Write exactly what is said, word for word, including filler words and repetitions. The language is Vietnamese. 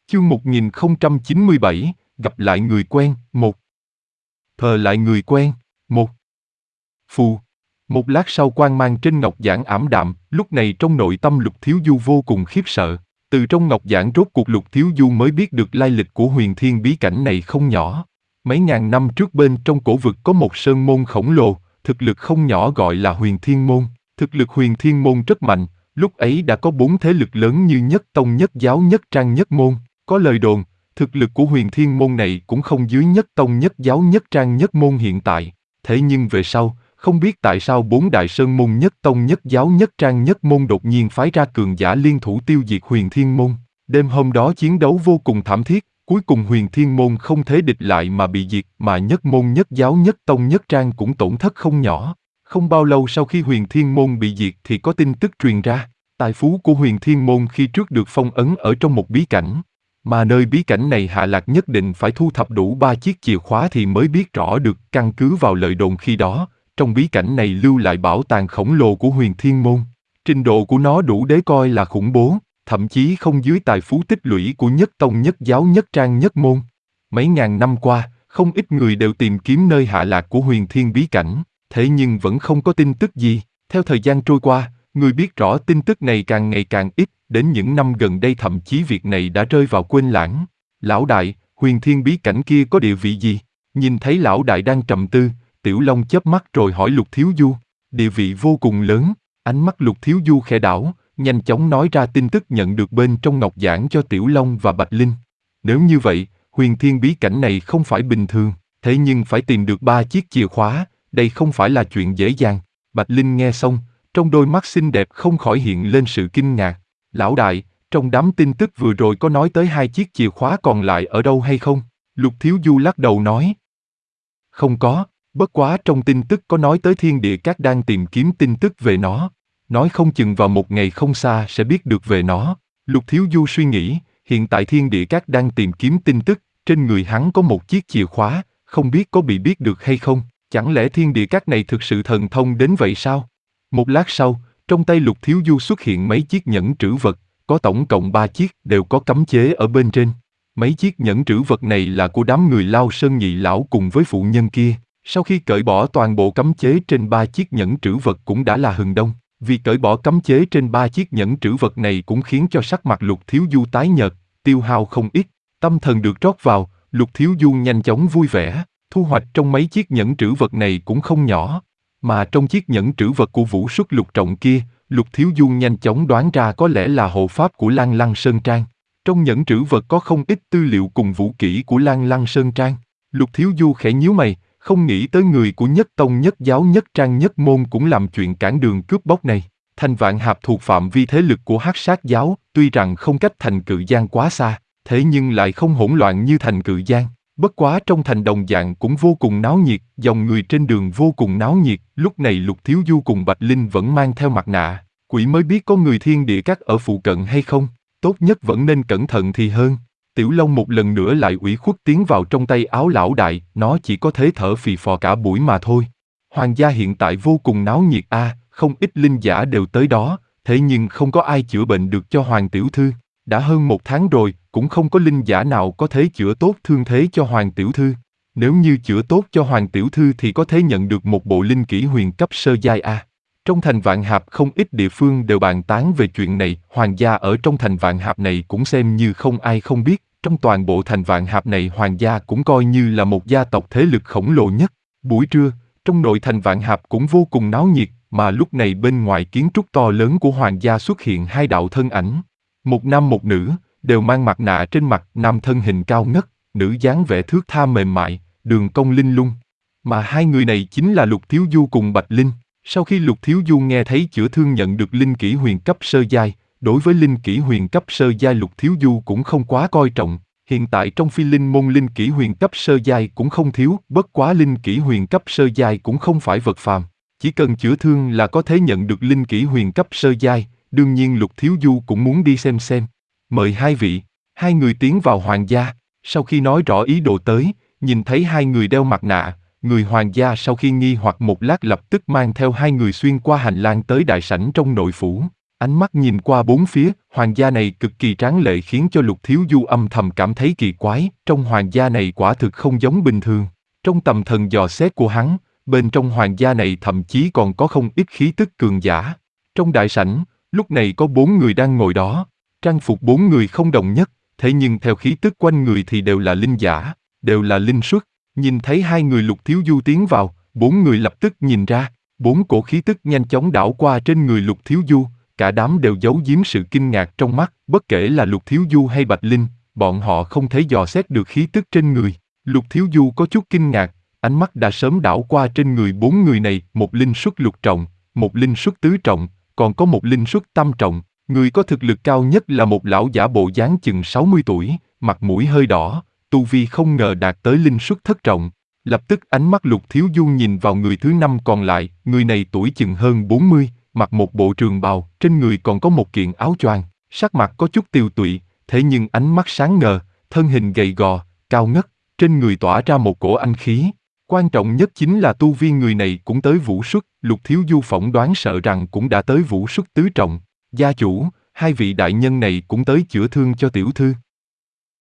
Chương một nghìn không trăm chín mươi bảy, gặp lại người quen, một. Thờ lại người quen, một. Phù. Một lát sau quang mang trên ngọc giản ảm đạm, lúc này trong nội tâm Lục Thiếu Du vô cùng khiếp sợ. Từ trong ngọc giản rốt cuộc Lục Thiếu Du mới biết được lai lịch của huyền thiên bí cảnh này không nhỏ. Mấy ngàn năm trước bên trong cổ vực có một sơn môn khổng lồ, thực lực không nhỏ gọi là huyền thiên môn. Thực lực huyền thiên môn rất mạnh, lúc ấy đã có bốn thế lực lớn như Nhất Tông Nhất Giáo Nhất Trang Nhất Môn. Có lời đồn, thực lực của huyền thiên môn này cũng không dưới Nhất Tông Nhất Giáo Nhất Trang Nhất Môn hiện tại. Thế nhưng về sau, không biết tại sao bốn đại sơn môn Nhất Tông Nhất Giáo Nhất Trang Nhất Môn đột nhiên phái ra cường giả liên thủ tiêu diệt huyền thiên môn. Đêm hôm đó chiến đấu vô cùng thảm thiết, cuối cùng huyền thiên môn không thể địch lại mà bị diệt, mà Nhất Môn Nhất Giáo Nhất Tông Nhất Trang cũng tổn thất không nhỏ. Không bao lâu sau khi huyền thiên môn bị diệt thì có tin tức truyền ra, tài phú của huyền thiên môn khi trước được phong ấn ở trong một bí cảnh. Mà nơi bí cảnh này hạ lạc nhất định phải thu thập đủ ba chiếc chìa khóa thì mới biết rõ được. Căn cứ vào lời đồn khi đó, trong bí cảnh này lưu lại bảo tàng khổng lồ của huyền thiên môn. Trình độ của nó đủ để coi là khủng bố, thậm chí không dưới tài phú tích lũy của Nhất Tông Nhất Giáo Nhất Trang Nhất Môn. Mấy ngàn năm qua, không ít người đều tìm kiếm nơi hạ lạc của huyền thiên bí cảnh, thế nhưng vẫn không có tin tức gì. Theo thời gian trôi qua, người biết rõ tin tức này càng ngày càng ít, đến những năm gần đây thậm chí việc này đã rơi vào quên lãng. Lão đại, huyền thiên bí cảnh kia có địa vị gì? Nhìn thấy lão đại đang trầm tư, Tiểu Long chớp mắt rồi hỏi Lục Thiếu Du. Địa vị vô cùng lớn. Ánh mắt Lục Thiếu Du khẽ đảo, nhanh chóng nói ra tin tức nhận được bên trong ngọc giản cho Tiểu Long và Bạch Linh. Nếu như vậy, huyền thiên bí cảnh này không phải bình thường, thế nhưng phải tìm được ba chiếc chìa khóa, đây không phải là chuyện dễ dàng. Bạch Linh nghe xong, trong đôi mắt xinh đẹp không khỏi hiện lên sự kinh ngạc. Lão đại, trong đám tin tức vừa rồi có nói tới hai chiếc chìa khóa còn lại ở đâu hay không? Lục Thiếu Du lắc đầu nói. Không có, bất quá trong tin tức có nói tới Thiên Địa Các đang tìm kiếm tin tức về nó. Nói không chừng vào một ngày không xa sẽ biết được về nó. Lục Thiếu Du suy nghĩ, hiện tại Thiên Địa Các đang tìm kiếm tin tức, trên người hắn có một chiếc chìa khóa, không biết có bị biết được hay không? Chẳng lẽ Thiên Địa Các này thực sự thần thông đến vậy sao? Một lát sau, trong tay Lục Thiếu Du xuất hiện mấy chiếc nhẫn trữ vật, có tổng cộng ba chiếc đều có cấm chế ở bên trên. Mấy chiếc nhẫn trữ vật này là của đám người Lao Sơn Nhị Lão cùng với phụ nhân kia. Sau khi cởi bỏ toàn bộ cấm chế trên ba chiếc nhẫn trữ vật cũng đã là hừng đông. Vì cởi bỏ cấm chế trên ba chiếc nhẫn trữ vật này cũng khiến cho sắc mặt Lục Thiếu Du tái nhợt, tiêu hao không ít. Tâm thần được rót vào, Lục Thiếu Du nhanh chóng vui vẻ. Thu hoạch trong mấy chiếc nhẫn trữ vật này cũng không nhỏ. Mà trong chiếc nhẫn trữ vật của Vũ Xuất Lục Trọng kia, Lục Thiếu Du nhanh chóng đoán ra có lẽ là hộ pháp của Lan Lăng Sơn Trang. Trong nhẫn trữ vật có không ít tư liệu cùng vũ kỹ của Lan Lăng Sơn Trang. Lục Thiếu Du khẽ nhíu mày, không nghĩ tới người của Nhất Tông Nhất Giáo Nhất Trang Nhất Môn cũng làm chuyện cản đường cướp bóc này. Thành Vạn Hạp thuộc phạm vi thế lực của Hắc Sát Giáo, tuy rằng không cách Thành Cự Giang quá xa, thế nhưng lại không hỗn loạn như Thành Cự Giang. Bất quá trong thành đồng dạng cũng vô cùng náo nhiệt, dòng người trên đường vô cùng náo nhiệt. Lúc này Lục Thiếu Du cùng Bạch Linh vẫn mang theo mặt nạ, quỷ mới biết có người Thiên Địa Các ở phụ cận hay không, tốt nhất vẫn nên cẩn thận thì hơn. Tiểu Long một lần nữa lại ủy khuất tiến vào trong tay áo lão đại, nó chỉ có thế thở phì phò cả buổi mà thôi. Hoàng gia hiện tại vô cùng náo nhiệt a, à, không ít linh giả đều tới đó, thế nhưng không có ai chữa bệnh được cho Hoàng tiểu thư. Đã hơn một tháng rồi, cũng không có linh giả nào có thể chữa tốt thương thế cho Hoàng tiểu thư. Nếu như chữa tốt cho Hoàng tiểu thư thì có thể nhận được một bộ linh kỹ huyền cấp sơ giai a. Trong thành Vạn Hạp không ít địa phương đều bàn tán về chuyện này, Hoàng gia ở trong thành Vạn Hạp này cũng xem như không ai không biết. Trong toàn bộ thành Vạn Hạp này Hoàng gia cũng coi như là một gia tộc thế lực khổng lồ nhất. Buổi trưa, trong nội thành Vạn Hạp cũng vô cùng náo nhiệt, mà lúc này bên ngoài kiến trúc to lớn của Hoàng gia xuất hiện hai đạo thân ảnh. Một nam một nữ, đều mang mặt nạ trên mặt, nam thân hình cao ngất, nữ dáng vẻ thướt tha mềm mại, đường cong linh lung. Mà hai người này chính là Lục Thiếu Du cùng Bạch Linh. Sau khi Lục Thiếu Du nghe thấy chữa thương nhận được linh kỹ huyền cấp sơ giai, đối với linh kỹ huyền cấp sơ giai Lục Thiếu Du cũng không quá coi trọng. Hiện tại trong phi linh môn linh kỹ huyền cấp sơ giai cũng không thiếu, bất quá linh kỹ huyền cấp sơ giai cũng không phải vật phàm. Chỉ cần chữa thương là có thể nhận được linh kỹ huyền cấp sơ giai, đương nhiên Lục Thiếu Du cũng muốn đi xem xem. Mời hai vị, hai người tiến vào Hoàng gia. Sau khi nói rõ ý đồ tới, nhìn thấy hai người đeo mặt nạ, người Hoàng gia sau khi nghi hoặc một lát lập tức mang theo hai người xuyên qua hành lang tới đại sảnh trong nội phủ. Ánh mắt nhìn qua bốn phía, hoàng gia này cực kỳ tráng lệ khiến cho Lục Thiếu Du âm thầm cảm thấy kỳ quái, trong hoàng gia này quả thực không giống bình thường. Trong tầm thần dò xét của hắn, bên trong hoàng gia này thậm chí còn có không ít khí tức cường giả. Trong đại sảnh, lúc này có bốn người đang ngồi đó, trang phục bốn người không đồng nhất, thế nhưng theo khí tức quanh người thì đều là linh giả, đều là linh xuất. Nhìn thấy hai người Lục Thiếu Du tiến vào, bốn người lập tức nhìn ra, bốn cổ khí tức nhanh chóng đảo qua trên người Lục Thiếu Du, cả đám đều giấu giếm sự kinh ngạc trong mắt, bất kể là Lục Thiếu Du hay Bạch Linh, bọn họ không thể dò xét được khí tức trên người. Lục Thiếu Du có chút kinh ngạc, ánh mắt đã sớm đảo qua trên người bốn người này, một linh xuất lục trọng, một linh xuất tứ trọng, còn có một linh xuất tam trọng. Người có thực lực cao nhất là một lão giả bộ dáng chừng sáu mươi tuổi, mặt mũi hơi đỏ, tu vi không ngờ đạt tới linh xuất thất trọng. Lập tức ánh mắt Lục Thiếu Du nhìn vào người thứ năm còn lại, người này tuổi chừng hơn bốn mươi, mặc một bộ trường bào, trên người còn có một kiện áo choàng, sắc mặt có chút tiều tụy, thế nhưng ánh mắt sáng ngời, thân hình gầy gò, cao ngất, trên người tỏa ra một cổ anh khí. Quan trọng nhất chính là tu vi người này cũng tới vũ xuất, Lục Thiếu Du phỏng đoán sợ rằng cũng đã tới vũ xuất tứ trọng. Gia chủ, hai vị đại nhân này cũng tới chữa thương cho tiểu thư.